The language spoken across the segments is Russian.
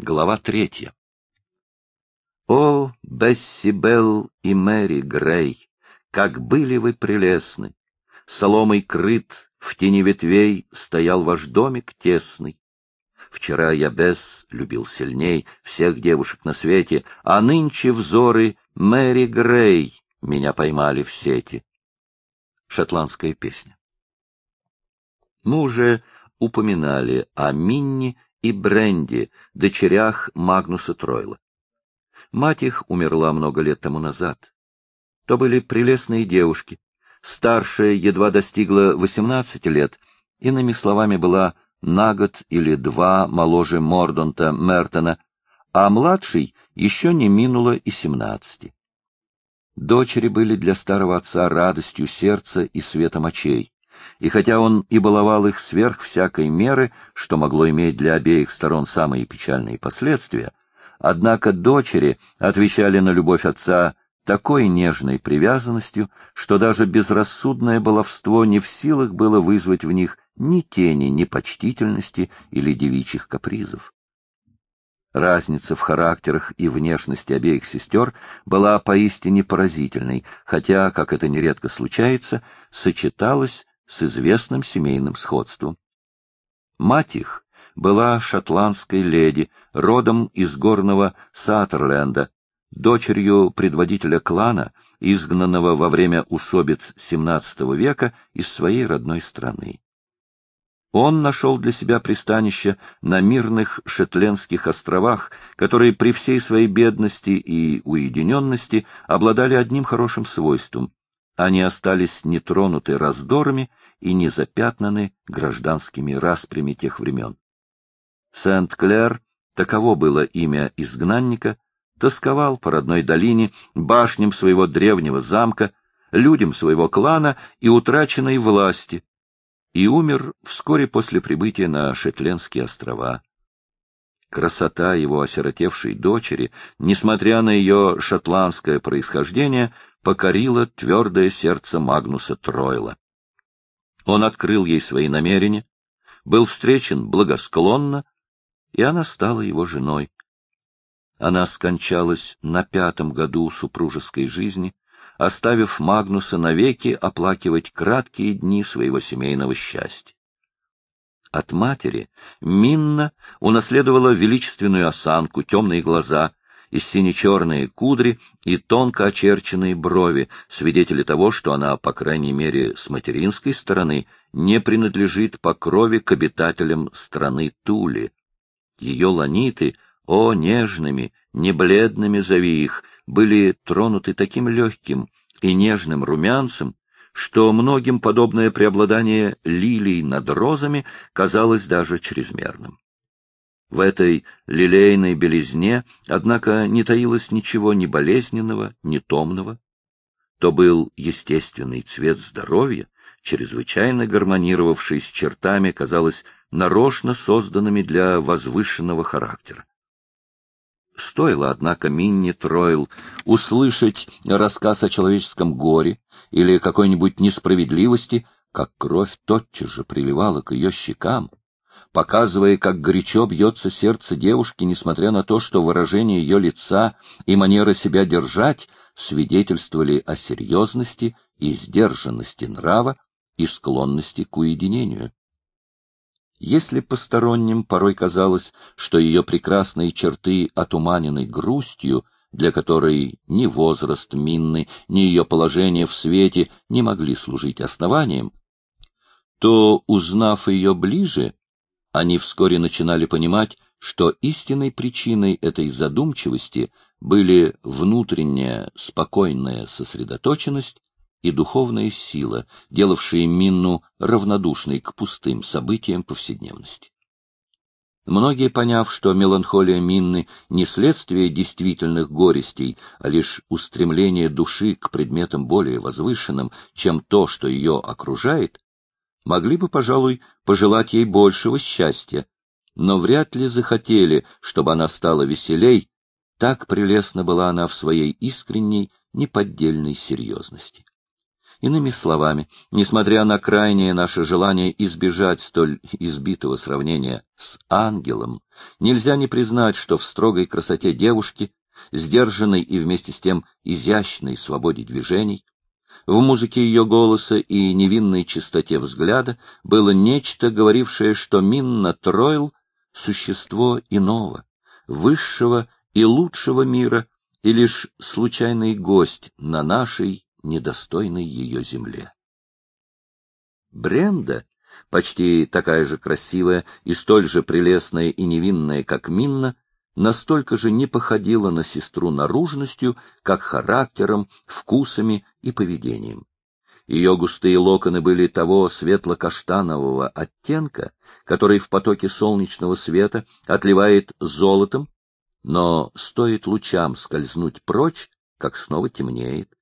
Глава 3. О, Бесси Белл и Мэри Грей, как были вы прелестны! Соломой крыт, в тени ветвей стоял ваш домик тесный. Вчера я Бесс любил сильней всех девушек на свете, а нынче взоры Мэри Грей меня поймали в сети. Шотландская песня. Мы уже упоминали о Минни и Бренди, дочерях Магнуса Тройла. Мать их умерла много лет тому назад. То были прелестные девушки. Старшая едва достигла 18 лет, иными словами, была на год или два моложе Мордонта Мертона, а младшей еще не минуло и 17. Дочери были для старого отца радостью сердца и светом очей. И хотя он и баловал их сверх всякой меры, что могло иметь для обеих сторон самые печальные последствия, однако дочери отвечали на любовь отца такой нежной привязанностью, что даже безрассудное баловство не в силах было вызвать в них ни тени непочтительности или девичьих капризов. Разница в характерах и внешности обеих сестер была поистине поразительной, хотя, как это нередко случается, сочеталась с известным семейным сходством. Мать их была шотландской леди, родом из горного Саттерленда, дочерью предводителя клана, изгнанного во время усобиц XVII века из своей родной страны. Он нашел для себя пристанище на мирных Шетландских островах, которые при всей своей бедности и уединенности обладали одним хорошим свойством. Они остались нетронуты раздорами и не запятнаны гражданскими распрями тех времен. Сент-Клер, таково было имя изгнанника, тосковал по родной долине, башням своего древнего замка, людям своего клана и утраченной власти, и умер вскоре после прибытия на Шетландские острова. Красота его осиротевшей дочери, несмотря на ее шотландское происхождение, покорила твердое сердце Магнуса Тройла. Он открыл ей свои намерения, был встречен благосклонно, и она стала его женой. Она скончалась на 5-м году супружеской жизни, оставив Магнуса навеки оплакивать краткие дни своего семейного счастья. От матери Минна унаследовала величественную осанку, темные глаза, и сине-черные кудри и тонко очерченные брови, свидетели того, что она, по крайней мере, с материнской стороны, не принадлежит по крови к обитателям страны Тули. Ее ланиты, о, нежными, не бледными зови их, были тронуты таким легким и нежным румянцем, что многим подобное преобладание лилий над розами казалось даже чрезмерным. В этой лилейной белизне, однако, не таилось ничего ни болезненного, ни томного. То был естественный цвет здоровья, чрезвычайно гармонировавший с чертами, казалось, нарочно созданными для возвышенного характера. Стоило, однако, Минни Тройл услышать рассказ о человеческом горе или какой-нибудь несправедливости, как кровь тотчас же приливала к ее щекам, показывая, как горячо бьется сердце девушки, несмотря на то, что выражение ее лица и манера себя держать свидетельствовали о серьезности и сдержанности нрава и склонности к уединению. Если посторонним порой казалось, что ее прекрасные черты отуманены грустью, для которой ни возраст Минны, ни ее положение в свете не могли служить основанием, то, узнав ее ближе, они вскоре начинали понимать, что истинной причиной этой задумчивости были внутренняя спокойная сосредоточенность и духовная сила, делавшие Минну равнодушной к пустым событиям повседневности. Многие, поняв, что меланхолия Минны не следствие действительных горестей, а лишь устремление души к предметам более возвышенным, чем то, что ее окружает, могли бы, пожалуй, пожелать ей большего счастья, но вряд ли захотели, чтобы она стала веселей, так прелестна была она в своей искренней, неподдельной серьезности. Иными словами, несмотря на крайнее наше желание избежать столь избитого сравнения с ангелом, нельзя не признать, что в строгой красоте девушки, сдержанной и вместе с тем изящной свободе движений, в музыке ее голоса и невинной чистоте взгляда было нечто, говорившее, что Минна Тройл — существо иного, высшего и лучшего мира, и лишь случайный гость на нашей недостойной ее земле. Бренда, почти такая же красивая и столь же прелестная и невинная, как Минна, настолько же не походила на сестру наружностью, как характером, вкусами и поведением. Ее густые локоны были того светло-каштанового оттенка, который в потоке солнечного света отливает золотом, но стоит лучам скользнуть прочь, как снова темнеет.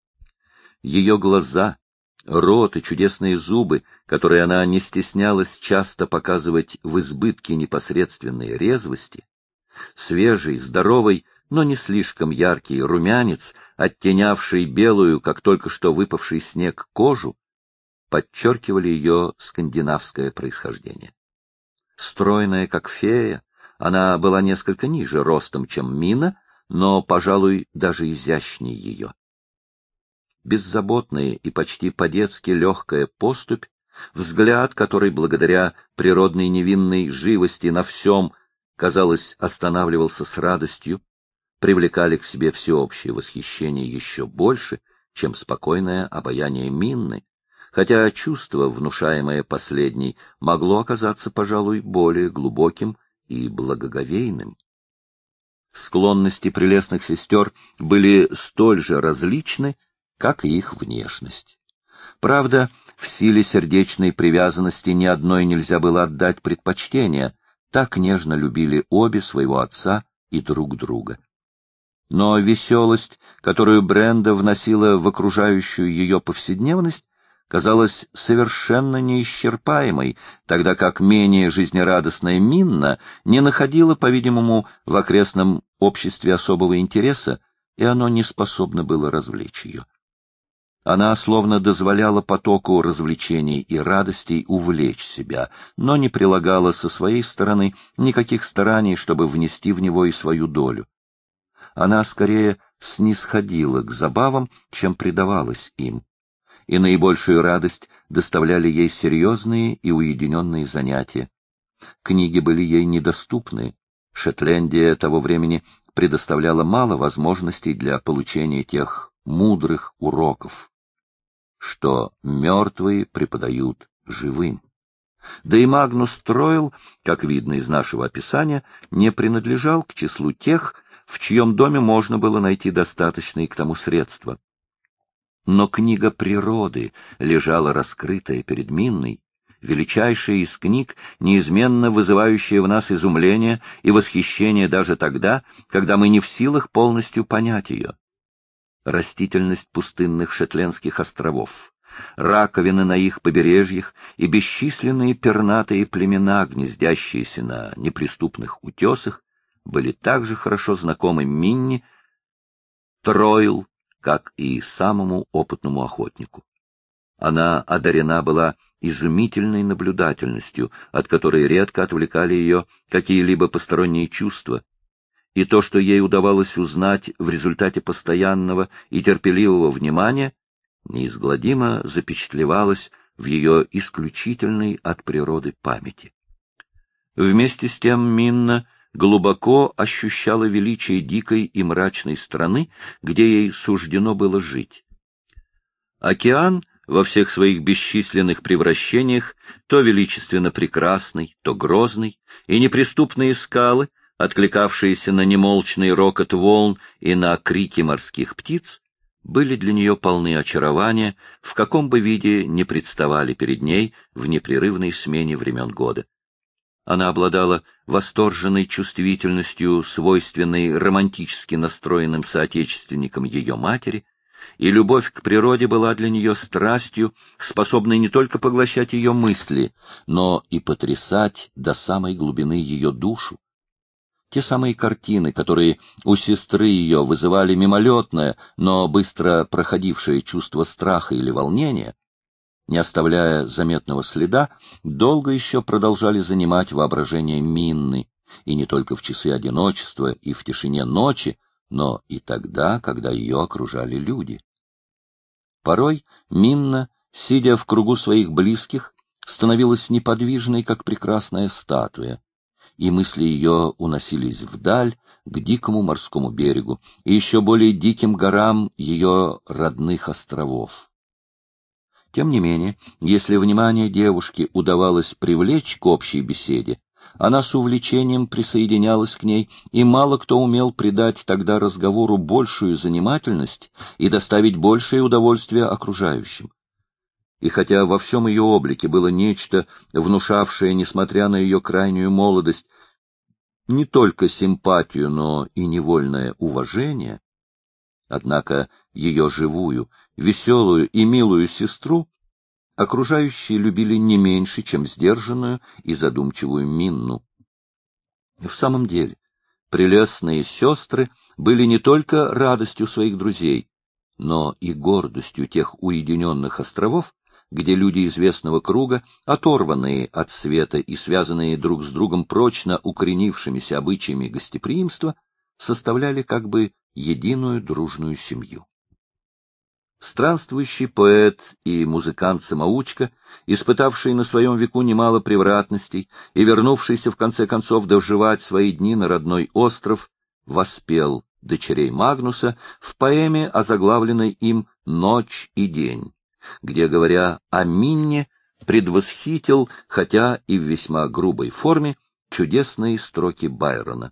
Ее глаза, рот и чудесные зубы, которые она не стеснялась часто показывать в избытке непосредственной резвости, свежий, здоровый, но не слишком яркий румянец, оттенявший белую, как только что выпавший снег, кожу, подчеркивали ее скандинавское происхождение. Стройная, как фея, она была несколько ниже ростом, чем Мина, но, пожалуй, даже изящнее ее. Беззаботная и почти по-детски легкая поступь, взгляд, который, благодаря природной невинной живости на всем, казалось, останавливался с радостью, привлекали к себе всеобщее восхищение еще больше, чем спокойное обаяние Минны, хотя чувство, внушаемое последней, могло оказаться, пожалуй, более глубоким и благоговейным. Склонности прелестных сестер были столь же различны, как и их внешность. Правда, в силе сердечной привязанности ни одной нельзя было отдать предпочтение, так нежно любили обе своего отца и друг друга. Но веселость, которую Бренда вносила в окружающую ее повседневность, казалась совершенно неисчерпаемой, тогда как менее жизнерадостная Минна не находила, по-видимому, в окрестном обществе особого интереса, и оно не способно было развлечь ее. Она словно дозволяла потоку развлечений и радостей увлечь себя, но не прилагала со своей стороны никаких стараний, чтобы внести в него и свою долю. Она скорее снисходила к забавам, чем предавалась им, и наибольшую радость доставляли ей серьезные и уединенные занятия. Книги были ей недоступны. Шотландия того времени предоставляла мало возможностей для получения тех мудрых уроков, что мертвые преподают живым. Да и Магнус Тройл, как видно из нашего описания, не принадлежал к числу тех, в чьем доме можно было найти достаточные к тому средства. Но книга природы лежала раскрытая перед Минной, величайшая из книг, неизменно вызывающая в нас изумление и восхищение даже тогда, когда мы не в силах полностью понять ее. Растительность пустынных Шетландских островов, раковины на их побережьях и бесчисленные пернатые племена, гнездящиеся на неприступных утесах, были так же хорошо знакомы Минни Тройл, как и самому опытному охотнику. Она одарена была изумительной наблюдательностью, от которой редко отвлекали ее какие-либо посторонние чувства, и то, что ей удавалось узнать в результате постоянного и терпеливого внимания, неизгладимо запечатлевалось в ее исключительной от природы памяти. Вместе с тем Минна глубоко ощущала величие дикой и мрачной страны, где ей суждено было жить. Океан во всех своих бесчисленных превращениях, то величественно прекрасный, то грозный, и неприступные скалы, откликавшиеся на немолчный рокот волн и на крики морских птиц, были для нее полны очарования, в каком бы виде не представали перед ней в непрерывной смене времен года. Она обладала восторженной чувствительностью, свойственной романтически настроенным соотечественникам ее матери, и любовь к природе была для нее страстью, способной не только поглощать ее мысли, но и потрясать до самой глубины ее душу. Те самые картины, которые у сестры ее вызывали мимолетное, но быстро проходившее чувство страха или волнения, не оставляя заметного следа, долго еще продолжали занимать воображение Минны, и не только в часы одиночества и в тишине ночи, но и тогда, когда ее окружали люди. Порой Минна, сидя в кругу своих близких, становилась неподвижной, как прекрасная статуя, и мысли ее уносились вдаль, к дикому морскому берегу и еще более диким горам ее родных островов. Тем не менее, если внимание девушки удавалось привлечь к общей беседе, она с увлечением присоединялась к ней, и мало кто умел придать тогда разговору большую занимательность и доставить большее удовольствие окружающим. И хотя во всем ее облике было нечто, внушавшее, несмотря на ее крайнюю молодость, не только симпатию, но и невольное уважение, однако ее живую, веселую и милую сестру окружающие любили не меньше, чем сдержанную и задумчивую Минну. В самом деле, прелестные сестры были не только радостью своих друзей, но и гордостью тех уединенных островов, где люди известного круга, оторванные от света и связанные друг с другом прочно укоренившимися обычаями гостеприимства, составляли как бы единую дружную семью. Странствующий поэт и музыкант-самоучка, испытавший на своем веку немало превратностей и вернувшийся в конце концов доживать свои дни на родной остров, воспел дочерей Магнуса в поэме, озаглавленной им «Ночь и день», где, говоря о Минне, предвосхитил, хотя и в весьма грубой форме, чудесные строки Байрона.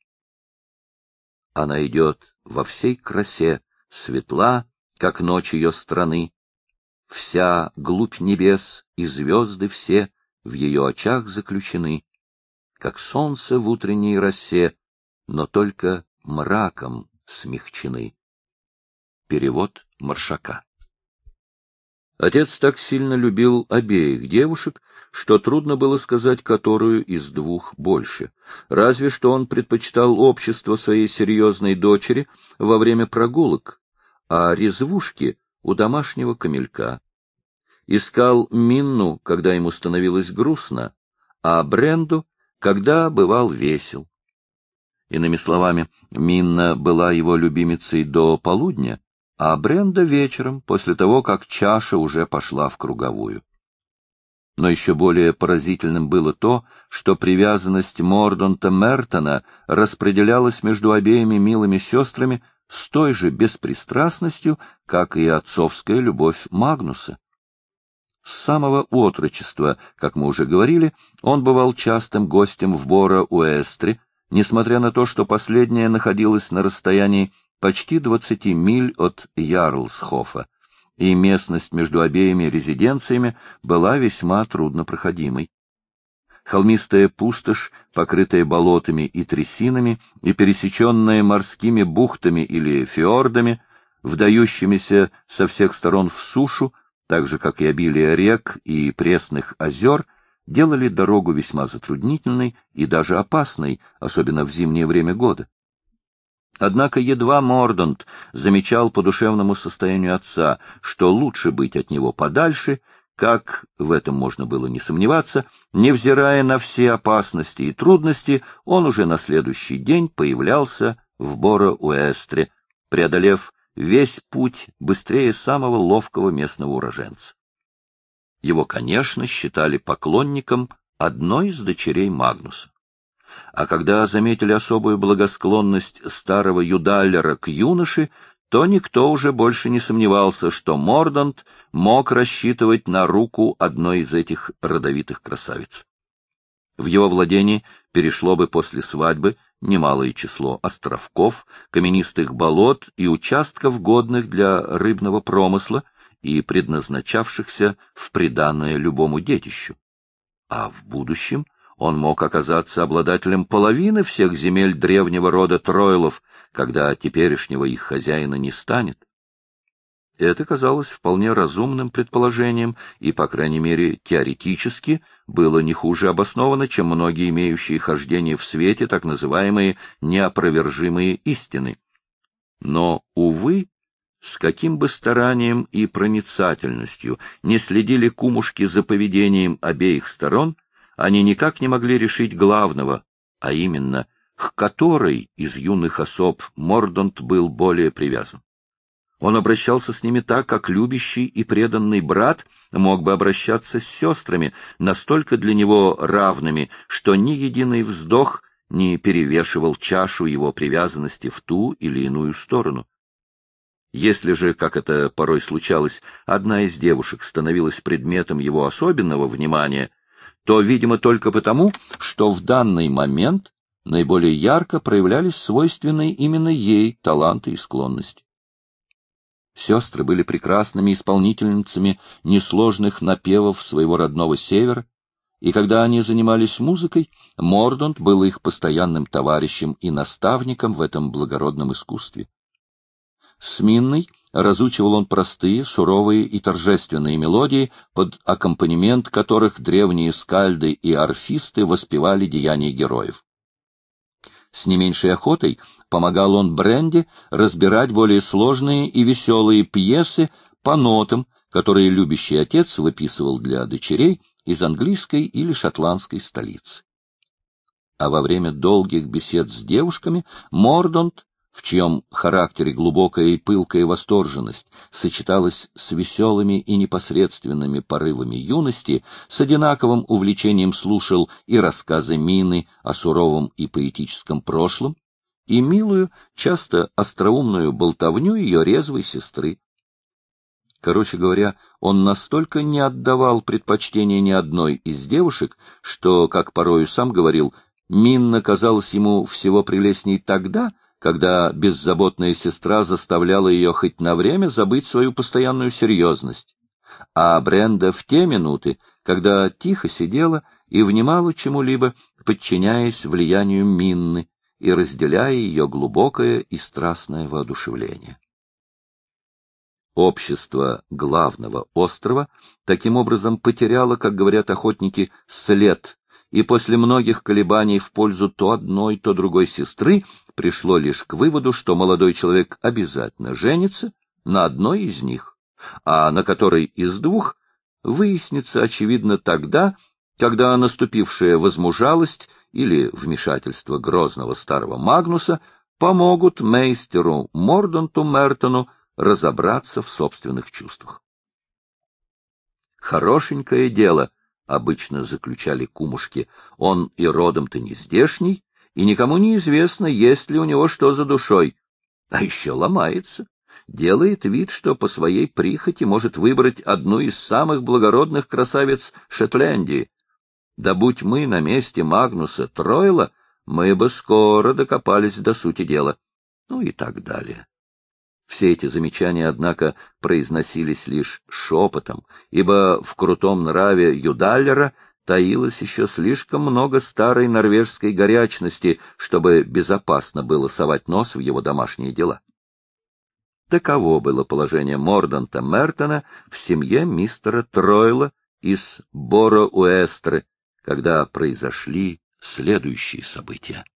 Она идет во всей красе, светла, как ночь ее страны. Вся глубь небес и звезды все в ее очах заключены, как солнце в утренней росе, но только мраком смягчены. Перевод Маршака. Отец так сильно любил обеих девушек, что трудно было сказать, которую из двух больше. Разве что он предпочитал общество своей серьезной дочери во время прогулок, а резвушки у домашнего камелька. Искал Минну, когда ему становилось грустно, а Бренду, когда бывал весел. Иными словами, Минна была его любимицей до полудня, а Бренда вечером, после того, как чаша уже пошла в круговую. Но еще более поразительным было то, что привязанность Мордонта Мертона распределялась между обеими милыми сестрами с той же беспристрастностью, как и отцовская любовь Магнуса. С самого отрочества, как мы уже говорили, он бывал частым гостем в Бора-Уэстре, несмотря на то, что последняя находилась на расстоянии почти 20 миль от Ярлсхофа, и местность между обеими резиденциями была весьма труднопроходимой. Холмистая пустошь, покрытая болотами и трясинами и пересеченная морскими бухтами или фьордами, вдающимися со всех сторон в сушу, так же, как и обилие рек и пресных озер, делали дорогу весьма затруднительной и даже опасной, особенно в зимнее время года. Однако едва Мордонт замечал по душевному состоянию отца, что лучше быть от него подальше, как в этом можно было не сомневаться, невзирая на все опасности и трудности, он уже на следующий день появлялся в Бора-Уэстре, преодолев весь путь быстрее самого ловкого местного уроженца. Его, конечно, считали поклонником одной из дочерей Магнуса. А когда заметили особую благосклонность старого юдаллера к юноше, то никто уже больше не сомневался, что Мордонт мог рассчитывать на руку одной из этих родовитых красавиц. В его владении перешло бы после свадьбы немалое число островков, каменистых болот и участков, годных для рыбного промысла и предназначавшихся в приданое любому детищу. А в будущем он мог оказаться обладателем половины всех земель древнего рода Тройлов, когда теперешнего их хозяина не станет. Это казалось вполне разумным предположением и, по крайней мере, теоретически было не хуже обосновано, чем многие имеющие хождение в свете так называемые неопровержимые истины. Но, увы, с каким бы старанием и проницательностью не следили кумушки за поведением обеих сторон, они никак не могли решить главного, а именно, к которой из юных особ Мордонт был более привязан. Он обращался с ними так, как любящий и преданный брат мог бы обращаться с сестрами, настолько для него равными, что ни единый вздох не перевешивал чашу его привязанности в ту или иную сторону. Если же, как это порой случалось, одна из девушек становилась предметом его особенного внимания, то, видимо, только потому, что в данный момент наиболее ярко проявлялись свойственные именно ей таланты и склонности. Сестры были прекрасными исполнительницами несложных напевов своего родного севера, и когда они занимались музыкой, Мордонт был их постоянным товарищем и наставником в этом благородном искусстве. С Минной разучивал он простые, суровые и торжественные мелодии, под аккомпанемент которых древние скальды и орфисты воспевали деяния героев. С не меньшей охотой помогал он Бренди разбирать более сложные и веселые пьесы по нотам, которые любящий отец выписывал для дочерей из английской или шотландской столицы. А во время долгих бесед с девушками Мордонт, в чьем характере глубокая и пылкая восторженность сочеталась с веселыми и непосредственными порывами юности, с одинаковым увлечением слушал и рассказы Мины о суровом и поэтическом прошлом, и милую, часто остроумную болтовню ее резвой сестры. Короче говоря, он настолько не отдавал предпочтения ни одной из девушек, что, как порою сам говорил, Минна казалась ему всего прелестней тогда, когда беззаботная сестра заставляла ее хоть на время забыть свою постоянную серьезность, а Бренда в те минуты, когда тихо сидела и внимала чему-либо, подчиняясь влиянию Минны и разделяя ее глубокое и страстное воодушевление. Общество главного острова таким образом потеряло, как говорят охотники, след, и после многих колебаний в пользу то одной, то другой сестры пришло лишь к выводу, что молодой человек обязательно женится на одной из них, а на которой из двух выяснится, очевидно, тогда, когда наступившая возмужалость или вмешательство грозного старого Магнуса помогут мейстеру Мордонту Мертону разобраться в собственных чувствах. Хорошенькое дело, обычно заключали кумушки, он и родом-то не здешний, и никому не известно, есть ли у него что за душой. А еще ломается, делает вид, что по своей прихоти может выбрать одну из самых благородных красавиц Шотландии. Да будь мы на месте Магнуса Тройла, мы бы скоро докопались до сути дела. Ну и так далее. Все эти замечания, однако, произносились лишь шепотом, ибо в крутом нраве Юдаллера таилось еще слишком много старой норвежской горячности, чтобы безопасно было совать нос в его домашние дела. Таково было положение Мордонта Мертона в семье мистера Тройла из Боро-Уэстры, когда произошли следующие события.